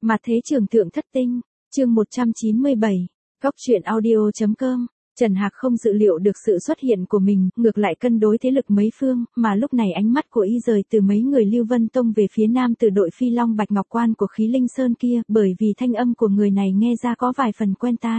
Mặt thế trường thượng thất tinh, chương 197, Góc truyện audio.com. Trần Hạc không dự liệu được sự xuất hiện của mình, ngược lại cân đối thế lực mấy phương, mà lúc này ánh mắt của y rời từ mấy người Lưu Vân Tông về phía nam từ đội Phi Long Bạch Ngọc Quan của Khí Linh Sơn kia, bởi vì thanh âm của người này nghe ra có vài phần quen tai.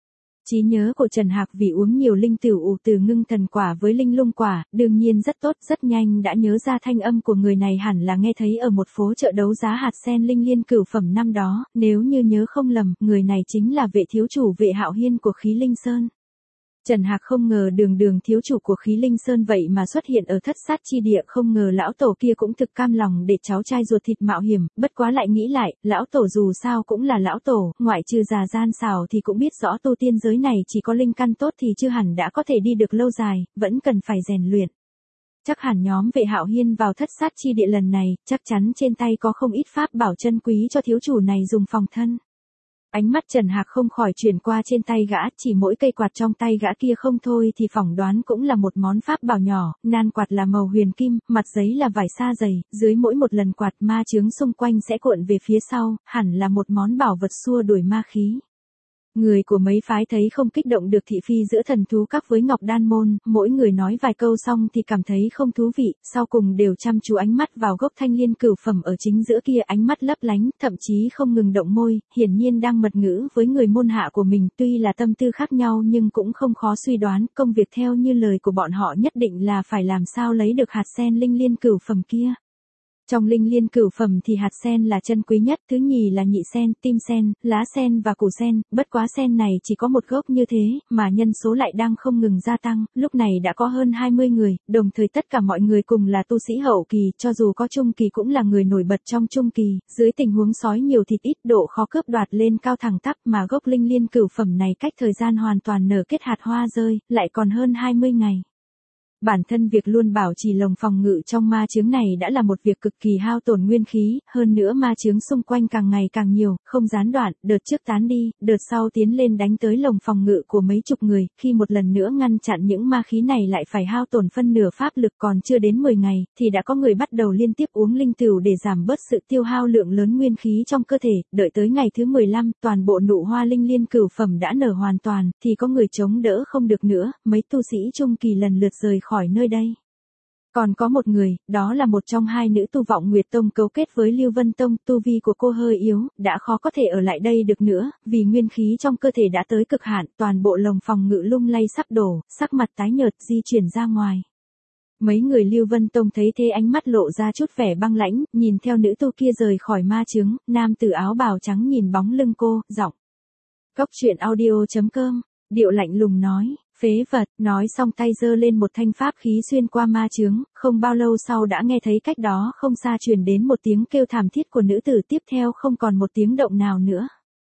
Trí nhớ của Trần Hạc vì uống nhiều linh tửu ủ từ ngưng thần quả với linh lung quả, đương nhiên rất tốt, rất nhanh đã nhớ ra thanh âm của người này hẳn là nghe thấy ở một phố chợ đấu giá hạt sen linh liên cửu phẩm năm đó, nếu như nhớ không lầm, người này chính là vệ thiếu chủ Vệ Hạo Hiên của Khí Linh Sơn. Trần Hạc không ngờ đường thiếu chủ của Khí Linh Sơn vậy mà xuất hiện ở thất sát chi địa, không ngờ lão tổ kia cũng thực cam lòng để cháu trai ruột thịt mạo hiểm, bất quá lại nghĩ lại, lão tổ dù sao cũng là lão tổ, ngoại trừ già gian xảo thì cũng biết rõ tu tiên giới này chỉ có linh căn tốt thì chưa hẳn đã có thể đi được lâu dài, vẫn cần phải rèn luyện. Chắc hẳn nhóm Vệ Hạo Hiên vào thất sát chi địa lần này, chắc chắn trên tay có không ít pháp bảo chân quý cho thiếu chủ này dùng phòng thân. Ánh mắt Trần Hạc không khỏi chuyển qua trên tay gã, chỉ mỗi cây quạt trong tay gã kia không thôi thì phỏng đoán cũng là một món pháp bảo nhỏ, nan quạt là màu huyền kim, mặt giấy là vải sa dày, dưới mỗi một lần quạt ma chướng xung quanh sẽ cuộn về phía sau, hẳn là một món bảo vật xua đuổi ma khí. Người của mấy phái thấy không kích động được thị phi giữa thần thú các với Ngọc Đan Môn, mỗi người nói vài câu xong thì cảm thấy không thú vị, sau cùng đều chăm chú ánh mắt vào gốc thanh liên cửu phẩm ở chính giữa kia, ánh mắt lấp lánh, thậm chí không ngừng động môi, hiển nhiên đang mật ngữ với người môn hạ của mình, tuy là tâm tư khác nhau nhưng cũng không khó suy đoán, công việc theo như lời của bọn họ nhất định là phải làm sao lấy được hạt sen linh liên cửu phẩm kia. Trong linh liên cửu phẩm thì hạt sen là chân quý nhất, thứ nhì là nhị sen, tim sen, lá sen và củ sen, bất quá sen này chỉ có một gốc như thế, mà nhân số lại đang không ngừng gia tăng, lúc này đã có hơn 20 người, đồng thời tất cả mọi người cùng là tu sĩ hậu kỳ, cho dù có trung kỳ cũng là người nổi bật trong trung kỳ, dưới tình huống sói nhiều thịt ít, độ khó cướp đoạt lên cao thẳng tắp, mà gốc linh liên cửu phẩm này cách thời gian hoàn toàn nở kết hạt hoa rơi, lại còn hơn 20 ngày. Bản thân việc luôn bảo trì lồng phòng ngự trong ma chướng này đã là một việc cực kỳ hao tổn nguyên khí, hơn nữa ma chướng xung quanh càng ngày càng nhiều, không gián đoạn, đợt trước tán đi, đợt sau tiến lên đánh tới lồng phòng ngự của mấy chục người, khi một lần nữa ngăn chặn những ma khí này lại phải hao tổn phân nửa pháp lực, còn chưa đến 10 ngày, thì đã có người bắt đầu liên tiếp uống linh tửu để giảm bớt sự tiêu hao lượng lớn nguyên khí trong cơ thể, đợi tới ngày thứ 15, toàn bộ nụ hoa linh liên cửu phẩm đã nở hoàn toàn, thì có người chống đỡ không được nữa, mấy tu sĩ trung kỳ lần lượt rời khỏi nơi đây. Còn có một người, đó là một trong hai nữ tu Vọng Nguyệt Tông cấu kết với Lưu Vân Tông, tu vi của cô hơi yếu, đã khó có thể ở lại đây được nữa, vì nguyên khí trong cơ thể đã tới cực hạn, toàn bộ lồng phòng ngự lung lay sắp đổ, sắc mặt tái nhợt di chuyển ra ngoài. Mấy người Lưu Vân Tông thấy thế ánh mắt lộ ra chút vẻ băng lãnh, nhìn theo nữ tu kia rời khỏi ma chướng, nam tử áo bào trắng nhìn bóng lưng cô, giọng. Góc truyện audio.com, điệu lạnh lùng nói. Phế vật, nói xong tay giơ lên một thanh pháp khí xuyên qua ma chướng, không bao lâu sau đã nghe thấy cách đó không xa truyền đến một tiếng kêu thảm thiết của nữ tử, tiếp theo không còn một tiếng động nào nữa.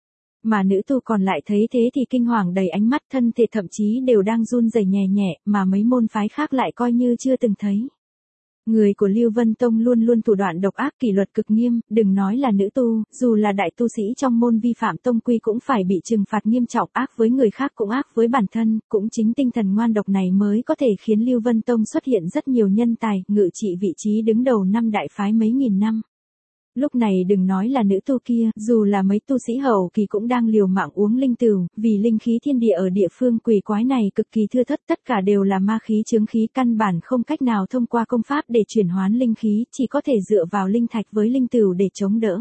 Mà nữ tu còn lại thấy thế thì kinh hoàng đầy ánh mắt, thân thể thậm chí đều đang run rẩy nhẹ nhẹ, mà mấy môn phái khác lại coi như chưa từng thấy. Người của Lưu Vân Tông luôn luôn thủ đoạn độc ác, kỷ luật cực nghiêm, đừng nói là nữ tu, dù là đại tu sĩ trong môn vi phạm tông quy cũng phải bị trừng phạt nghiêm trọng, ác với người khác cũng ác với bản thân, cũng chính tinh thần ngoan độc này mới có thể khiến Lưu Vân Tông xuất hiện rất nhiều nhân tài, ngự trị vị trí đứng đầu năm đại phái mấy nghìn năm. Lúc này đừng nói là nữ tu kia, dù là mấy tu sĩ hậu kỳ cũng đang liều mạng uống linh tửu, vì linh khí thiên địa ở địa phương quỷ quái này cực kỳ thưa thớt, tất cả đều là ma khí chướng khí, căn bản không cách nào thông qua công pháp để chuyển hóa linh khí, chỉ có thể dựa vào linh thạch với linh tửu để chống đỡ.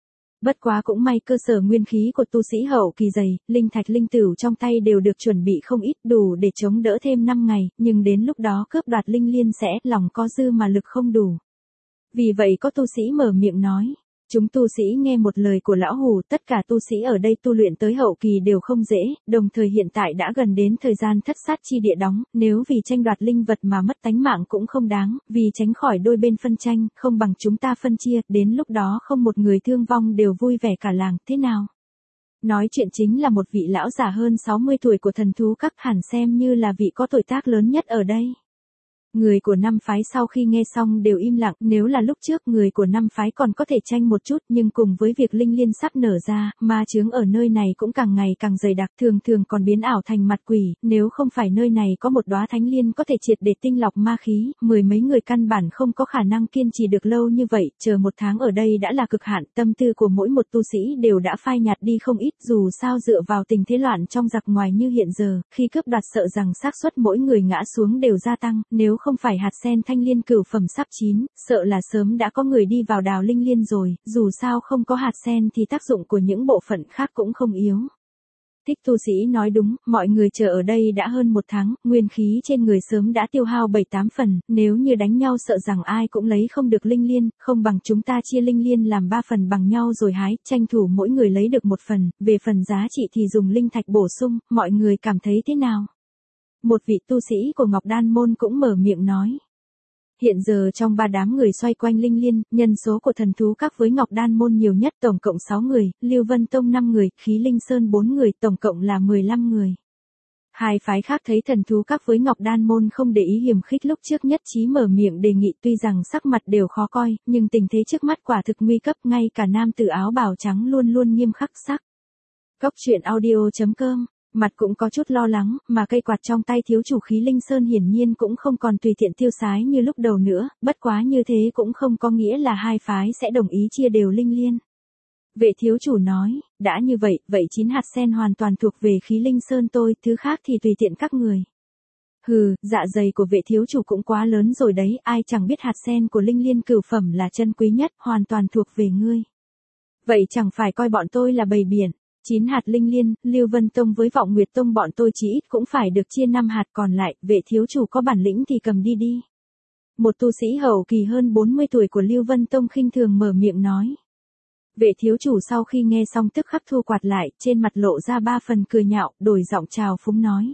Bất quá cũng may cơ sở nguyên khí của tu sĩ hậu kỳ dày, linh thạch linh tửu trong tay đều được chuẩn bị không ít, đủ để chống đỡ thêm 5 ngày, nhưng đến lúc đó cướp đoạt linh liên sẽ lòng có dư mà lực không đủ. Vì vậy có tu sĩ mở miệng nói, chúng tu sĩ nghe một lời của lão hù, tất cả tu sĩ ở đây tu luyện tới hậu kỳ đều không dễ, đồng thời hiện tại đã gần đến thời gian thất sát chi địa đóng, nếu vì tranh đoạt linh vật mà mất tánh mạng cũng không đáng, vì tránh khỏi đôi bên phân tranh, không bằng chúng ta phân chia, đến lúc đó không một người thương vong đều vui vẻ cả làng, thế nào? Nói chuyện chính là một vị lão già hơn 60 tuổi của thần thú các, hẳn xem như là vị có tuổi tác lớn nhất ở đây. Người của năm phái sau khi nghe xong đều im lặng, nếu là lúc trước người của năm phái còn có thể tranh một chút, nhưng cùng với việc linh liên sắp nở ra, ma chướng ở nơi này cũng càng ngày càng dày đặc, thường thường còn biến ảo thành mặt quỷ, nếu không phải nơi này có một đóa thánh liên có thể triệt để tinh lọc ma khí, mười mấy người căn bản không có khả năng kiên trì được lâu như vậy, chờ một tháng ở đây đã là cực hạn, tâm tư của mỗi một tu sĩ đều đã phai nhạt đi không ít, dù sao dựa vào tình thế loạn trong giặc ngoài như hiện giờ, khi cướp đoạt sợ rằng xác suất mỗi người ngã xuống đều gia tăng, nếu không phải hạt sen thanh liên cửu phẩm sắp chín, sợ là sớm đã có người đi vào đào linh liên rồi, dù sao không có hạt sen thì tác dụng của những bộ phận khác cũng không yếu. Thích tu sĩ nói đúng, mọi người chờ ở đây đã hơn một tháng, nguyên khí trên người sớm đã tiêu hao 7-8 phần, nếu như đánh nhau sợ rằng ai cũng lấy không được linh liên, không bằng chúng ta chia linh liên làm 3 phần bằng nhau rồi hái, tranh thủ mỗi người lấy được một phần, về phần giá trị thì dùng linh thạch bổ sung, mọi người cảm thấy thế nào? Một vị tu sĩ của Ngọc Đan Môn cũng mở miệng nói. Hiện giờ trong 3 đám người xoay quanh linh liên, nhân số của thần thú các với Ngọc Đan Môn nhiều nhất tổng cộng 6 người, Lưu Vân Tông 5 người, Khí Linh Sơn 4 người, tổng cộng là 15 người. Hai phái khác thấy thần thú các với Ngọc Đan Môn không để ý hiềm khích lúc trước nhất trí mở miệng đề nghị, tuy rằng sắc mặt đều khó coi, nhưng tình thế trước mắt quả thực nguy cấp, ngay cả nam tử áo bào trắng luôn luôn nghiêm khắc sắc. Góc truyện audio.com Mặt cũng có chút lo lắng, mà cây quạt trong tay thiếu chủ Khí Linh Sơn hiển nhiên cũng không còn tùy tiện tiêu sái như lúc đầu nữa, bất quá như thế cũng không có nghĩa là hai phái sẽ đồng ý chia đều linh liên. Vệ thiếu chủ nói, đã như vậy, vậy 9 hạt sen hoàn toàn thuộc về Khí Linh Sơn tôi, thứ khác thì tùy tiện các người. Hừ, dạ dày của vệ thiếu chủ cũng quá lớn rồi đấy, ai chẳng biết hạt sen của linh liên cửu phẩm là chân quý nhất, hoàn toàn thuộc về ngươi. Vậy chẳng phải coi bọn tôi là bầy biển. 9 hạt linh liên, Lưu Vân Tông với Vọng Nguyệt Tông bọn tôi chỉ ít cũng phải được chia 5 hạt còn lại, vệ thiếu chủ có bản lĩnh thì cầm đi đi. Một tu sĩ hậu kỳ hơn 40 tuổi của Lưu Vân Tông khinh thường mở miệng nói. Vệ thiếu chủ sau khi nghe xong tức khắc thu quạt lại, trên mặt lộ ra 3 phần cười nhạo, đổi giọng chào phúng nói.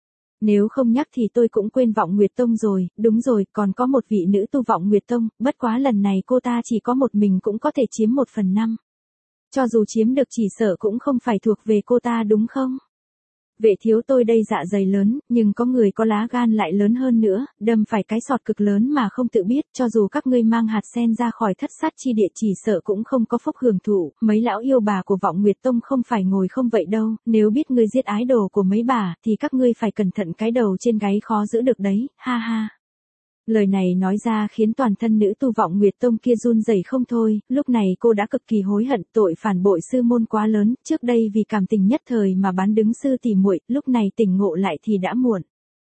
Nếu không nhắc thì tôi cũng quên Vọng Nguyệt Tông rồi, đúng rồi, còn có một vị nữ tu Vọng Nguyệt Tông, bất quá lần này cô ta chỉ có một mình cũng có thể chiếm 1/5. Cho dù chiếm được chỉ sợ cũng không phải thuộc về cô ta đúng không? Vệ thiếu tôi đây dạ dày lớn, nhưng có người có lá gan lại lớn hơn nữa, đâm phải cái sọt cực lớn mà không tự biết, cho dù các ngươi mang hạt sen ra khỏi thất sát chi địa chỉ sợ cũng không có phúc hưởng thụ, mấy lão yêu bà của Vọng Nguyệt Tông không phải ngồi không vậy đâu, nếu biết ngươi giết ái đồ của mấy bà, thì các ngươi phải cẩn thận cái đầu trên gáy khó giữ được đấy, ha ha. Lời này nói ra khiến toàn thân nữ tu Vọng Nguyệt Tông kia run rẩy không thôi, lúc này cô đã cực kỳ hối hận, tội phản bội sư môn quá lớn, trước đây vì cảm tình nhất thời mà bán đứng sư tỷ muội, lúc này tỉnh ngộ lại thì đã muộn.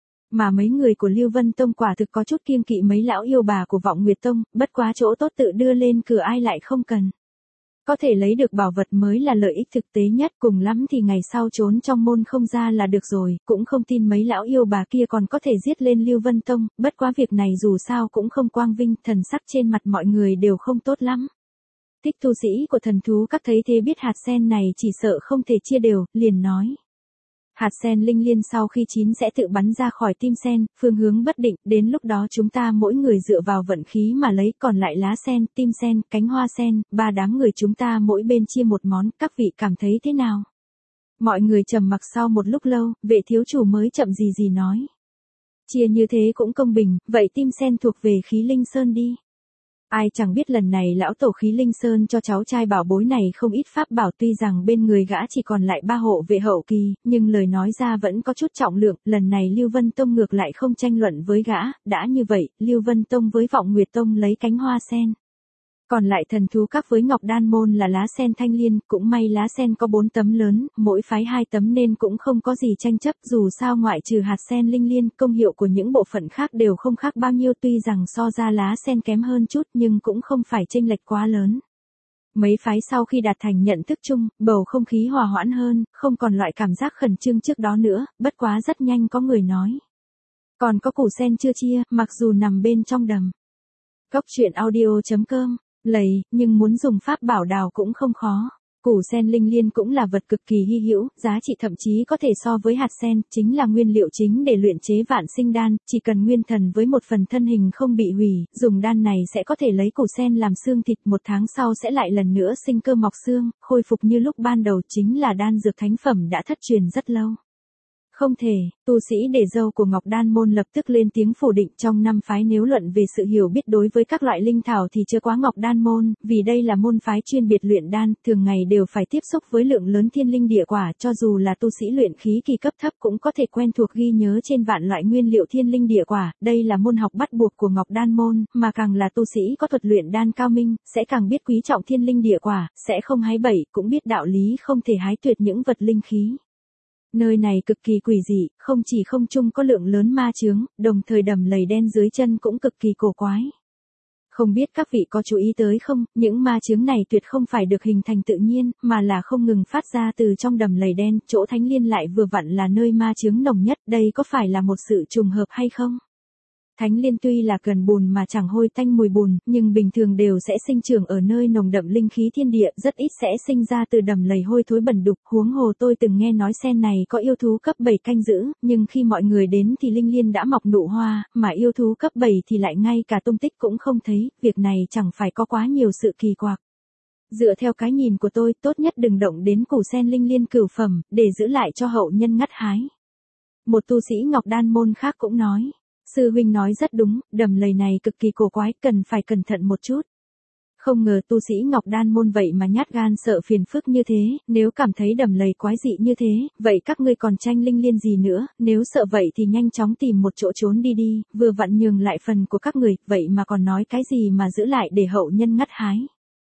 Mà mấy người của Lưu Vân Tông quả thực có chút kiêng kỵ mấy lão yêu bà của Vọng Nguyệt Tông, bất quá chỗ tốt tự đưa lên cửa ai lại không cần. Có thể lấy được bảo vật mới là lợi ích thực tế nhất, cùng lắm thì ngày sau trốn trong môn không ra là được rồi, cũng không tin mấy lão yêu bà kia còn có thể giết lên Lưu Vân Tông, bất quá việc này dù sao cũng không quang vinh, thần sắc trên mặt mọi người đều không tốt lắm. Thích tu sĩ của thần thú các thấy thế biết hạt sen này chỉ sợ không thể chia đều, liền nói. Hạt sen linh liên sau khi chín sẽ tự bắn ra khỏi tim sen, phương hướng bất định, đến lúc đó chúng ta mỗi người dựa vào vận khí mà lấy, còn lại lá sen, tim sen, cánh hoa sen, 3 đám người chúng ta mỗi bên chia một món, các vị cảm thấy thế nào? Mọi người trầm mặc sau một lúc lâu, vệ thiếu chủ mới chậm gì nói. Chia như thế cũng công bình, vậy tim sen thuộc về Khí Linh Sơn đi. Ai chẳng biết lần này lão tổ Khí Linh Sơn cho cháu trai bảo bối này không ít pháp bảo, tuy rằng bên người gã chỉ còn lại 3 hộ vệ hậu kỳ, nhưng lời nói ra vẫn có chút trọng lượng, lần này Lưu Vân Tông ngược lại không tranh luận với gã, đã như vậy, Lưu Vân Tông với Vọng Nguyệt Tông lấy cánh hoa sen. Còn lại thần thú các với Ngọc Đan Môn là lá sen thanh liên, cũng may lá sen có 4 tấm lớn, mỗi phái 2 tấm nên cũng không có gì tranh chấp, dù sao ngoại trừ hạt sen linh liên, công hiệu của những bộ phận khác đều không khác bao nhiêu, tuy rằng so ra lá sen kém hơn chút nhưng cũng không phải chênh lệch quá lớn. Mấy phái sau khi đạt thành nhận thức chung, bầu không khí hòa hoãn hơn, không còn loại cảm giác khẩn trương trước đó nữa, bất quá rất nhanh có người nói. Còn có củ sen chưa chia, mặc dù nằm bên trong đầm. Góc truyện audio.com nhưng muốn dùng pháp bảo đào cũng không khó. Củ sen linh liên cũng là vật cực kỳ hy hữu, giá trị thậm chí có thể so với hạt sen, chính là nguyên liệu chính để luyện chế vạn sinh đan, chỉ cần nguyên thần với một phần thân hình không bị hủy, dùng đan này sẽ có thể lấy củ sen làm xương thịt, 1 tháng sau sẽ lại lần nữa sinh cơ mọc xương, khôi phục như lúc ban đầu, chính là đan dược thánh phẩm đã thất truyền rất lâu. Không thể, tu sĩ để dâu của Ngọc Đan môn lập tức lên tiếng phủ định. Trong năm phái nếu luận về sự hiểu biết đối với các loại linh thảo thì chưa quá Ngọc Đan môn, vì đây là môn phái chuyên biệt luyện đan, thường ngày đều phải tiếp xúc với lượng lớn thiên linh địa quả, cho dù là tu sĩ luyện khí kỳ cấp thấp cũng có thể quen thuộc ghi nhớ trên vạn loại nguyên liệu thiên linh địa quả, đây là môn học bắt buộc của Ngọc Đan môn, mà càng là tu sĩ có thuật luyện đan cao minh, sẽ càng biết quý trọng thiên linh địa quả, sẽ không hái bậy, cũng biết đạo lý không thể hái tuyệt những vật linh khí. Nơi này cực kỳ quỷ dị, không chỉ không trung có lượng lớn ma chướng, đồng thời đầm lầy đen dưới chân cũng cực kỳ cổ quái. Không biết các vị có chú ý tới không, những ma chướng này tuyệt không phải được hình thành tự nhiên, mà là không ngừng phát ra từ trong đầm lầy đen, chỗ Thánh Liên lại vừa vặn là nơi ma chướng nồng nhất, đây có phải là một sự trùng hợp hay không? Thánh Liên tuy là cần bùn mà chẳng hôi tanh mùi bùn, nhưng bình thường đều sẽ sinh trưởng ở nơi nồng đậm linh khí thiên địa, rất ít sẽ sinh ra từ đầm lầy hôi thối bẩn đục. Huống hồ tôi từng nghe nói sen này có yêu thú cấp 7 canh giữ, nhưng khi mọi người đến thì linh liên đã mọc nụ hoa, mà yêu thú cấp 7 thì lại ngay cả tung tích cũng không thấy, việc này chẳng phải có quá nhiều sự kỳ quặc. Dựa theo cái nhìn của tôi, tốt nhất đừng động đến củ sen linh liên cửu phẩm, để giữ lại cho hậu nhân ngắt hái. Một tu sĩ Ngọc Đan môn khác cũng nói. Sư huynh nói rất đúng, đầm lầy này cực kỳ cổ quái, cần phải cẩn thận một chút. Không ngờ tu sĩ Ngọc Đan môn vậy mà nhát gan sợ phiền phức như thế, nếu cảm thấy đầm lầy quái dị như thế, vậy các ngươi còn tranh linh liên gì nữa, nếu sợ vậy thì nhanh chóng tìm một chỗ trốn đi đi, vừa vặn nhường lại phần của các người, vậy mà còn nói cái gì mà giữ lại để hậu nhân ngắt hái.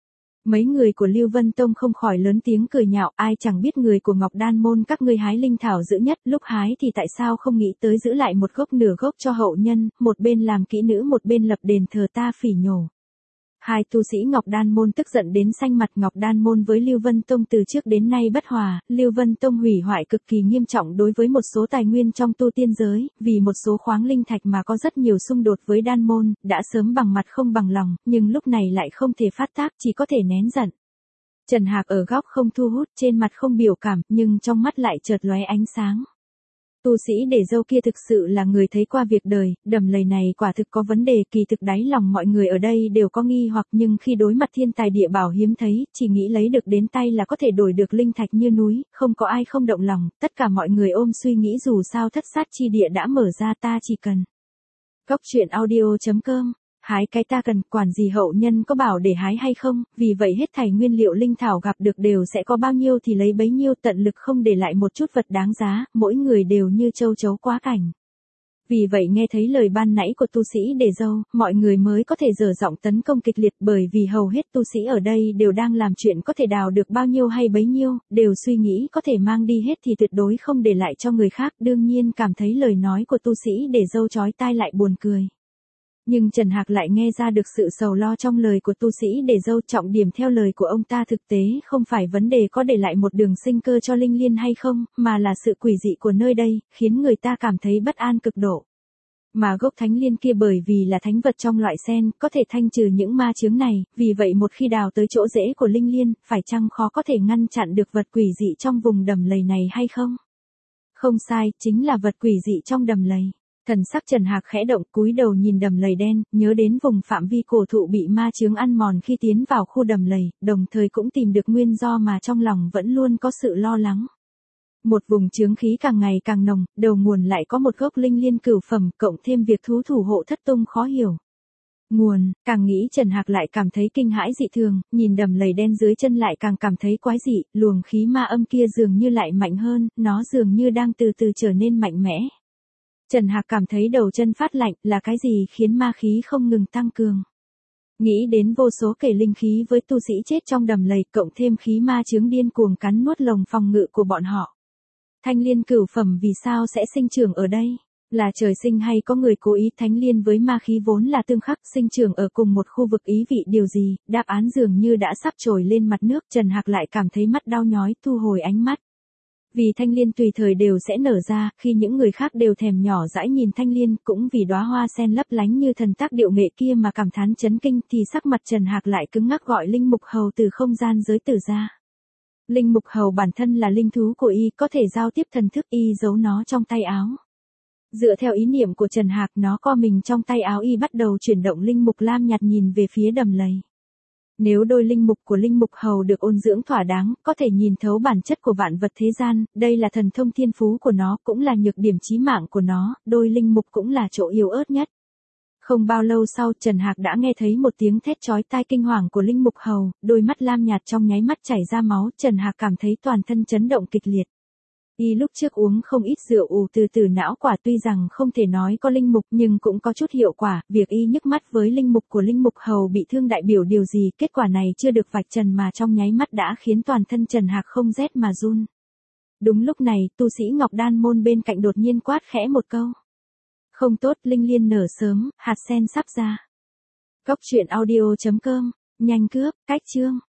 Mấy người của Lưu Vân Tông không khỏi lớn tiếng cười nhạo, ai chẳng biết người của Ngọc Đan môn các ngươi hái linh thảo dữ nhất, lúc hái thì tại sao không nghĩ tới giữ lại một gốc nửa gốc cho hậu nhân, một bên làm kỹ nữ một bên lập đền thờ ta phỉ nhổ. Hai tu sĩ Ngọc Đan môn tức giận đến xanh mặt. Ngọc Đan môn với Lưu Vân Tông từ trước đến nay bất hòa, Lưu Vân Tông hủy hoại cực kỳ nghiêm trọng đối với một số tài nguyên trong tu tiên giới, vì một số khoáng linh thạch mà có rất nhiều xung đột với Đan môn, đã sớm bằng mặt không bằng lòng, nhưng lúc này lại không thể phát tác, chỉ có thể nén giận. Trần Hạc ở góc không thu hút, trên mặt không biểu cảm, nhưng trong mắt lại chợt lóe ánh sáng. Tu sĩ để dâu kia thực sự là người thấy qua việc đời, đầm lầy này quả thực có vấn đề, kỳ thực đáy lòng mọi người ở đây đều có nghi hoặc, nhưng khi đối mặt thiên tài địa bảo hiếm thấy, chỉ nghĩ lấy được đến tay là có thể đổi được linh thạch như núi, không có ai không động lòng, tất cả mọi người ôm suy nghĩ dù sao thất sát chi địa đã mở ra ta chỉ cần. Cốc truyện audio.com Hái cái ta cần, quản gì hậu nhân có bảo để hái hay không, vì vậy hết thảy nguyên liệu linh thảo gặp được đều sẽ có bao nhiêu thì lấy bấy nhiêu, tận lực không để lại một chút vật đáng giá, mỗi người đều như châu chấu quá cảnh. Vì vậy nghe thấy lời ban nãy của tu sĩ để dâu, mọi người mới có thể dở giọng tấn công kịch liệt, bởi vì hầu hết tu sĩ ở đây đều đang làm chuyện có thể đào được bao nhiêu hay bấy nhiêu, đều suy nghĩ có thể mang đi hết thì tuyệt đối không để lại cho người khác, đương nhiên cảm thấy lời nói của tu sĩ để dâu chói tai lại buồn cười. Nhưng Trần Hạc lại nghe ra được sự sầu lo trong lời của tu sĩ để dâu, trọng điểm theo lời của ông ta thực tế không phải vấn đề có để lại một đường sinh cơ cho linh liên hay không, mà là sự quỷ dị của nơi đây, khiến người ta cảm thấy bất an cực độ. Mà gốc thánh liên kia bởi vì là thánh vật trong loại sen, có thể thanh trừ những ma chướng này, vì vậy một khi đào tới chỗ rễ của linh liên, phải chăng khó có thể ngăn chặn được vật quỷ dị trong vùng đầm lầy này hay không? Không sai, chính là vật quỷ dị trong đầm lầy. Thần sắc Trần Hạc khẽ động, cúi đầu nhìn đầm lầy đen, nhớ đến vùng phạm vi cổ thụ bị ma chướng ăn mòn khi tiến vào khu đầm lầy, đồng thời cũng tìm được nguyên do mà trong lòng vẫn luôn có sự lo lắng. Một vùng chướng khí càng ngày càng nồng, đầu nguồn lại có một gốc linh liên cửu phẩm, cộng thêm việc thú thủ hộ thất tung khó hiểu. Nguồn, càng nghĩ Trần Hạc lại cảm thấy kinh hãi dị thường, nhìn đầm lầy đen dưới chân lại càng cảm thấy quái dị, luồng khí ma âm kia dường như lại mạnh hơn, nó dường như đang từ từ trở nên mạnh mẽ. Trần Hạc cảm thấy đầu chân phát lạnh, là cái gì khiến ma khí không ngừng tăng cường. Nghĩ đến vô số kể linh khí với tu sĩ chết trong đầm lầy, cộng thêm khí ma chướng điên cuồng cắn nuốt lồng phòng ngự của bọn họ. Thanh liên cửu phẩm vì sao sẽ sinh trưởng ở đây? Là trời sinh hay có người cố ý? Thánh liên với ma khí vốn là tương khắc, sinh trưởng ở cùng một khu vực, ý vị điều gì? Đáp án dường như đã sắp trồi lên mặt nước. Trần Hạc lại cảm thấy mắt đau nhói, thu hồi ánh mắt. Vì thanh liên tùy thời đều sẽ nở ra, khi những người khác đều thèm nhỏ dãi nhìn thanh liên, cũng vì đóa hoa sen lấp lánh như thần tác điệu nghệ kia mà cảm thán chấn kinh, thì sắc mặt Trần Hạc lại cứng ngắc, gọi linh mục hầu từ không gian giới tử ra. Linh mục hầu bản thân là linh thú của y, có thể giao tiếp thần thức, y giấu nó trong tay áo. Dựa theo ý niệm của Trần Hạc, nó co mình trong tay áo y, bắt đầu chuyển động linh mục lam nhạt nhìn về phía đầm lầy. Nếu đôi linh mục của linh mục hầu được ôn dưỡng thỏa đáng, có thể nhìn thấu bản chất của vạn vật thế gian, đây là thần thông thiên phú của nó, cũng là nhược điểm chí mạng của nó, đôi linh mục cũng là chỗ yếu ớt nhất. Không bao lâu sau, Trần Hạc đã nghe thấy một tiếng thét chói tai kinh hoàng của linh mục hầu, đôi mắt lam nhạt trong nháy mắt chảy ra máu, Trần Hạc cảm thấy toàn thân chấn động kịch liệt. Y lúc trước uống không ít rượu ù từ từ não quả, tuy rằng không thể nói có linh mục nhưng cũng có chút hiệu quả, việc y nhức mắt với linh mục của linh mục hầu bị thương đại biểu điều gì, kết quả này chưa được vạch trần mà trong nháy mắt đã khiến toàn thân Trần Hạc không rét mà run. Đúng lúc này, tu sĩ Ngọc Đan môn bên cạnh đột nhiên quát khẽ một câu. Không tốt, linh liên nở sớm, hạt sen sắp ra. Cốc truyện audio.com, nhanh cướp, cách chương.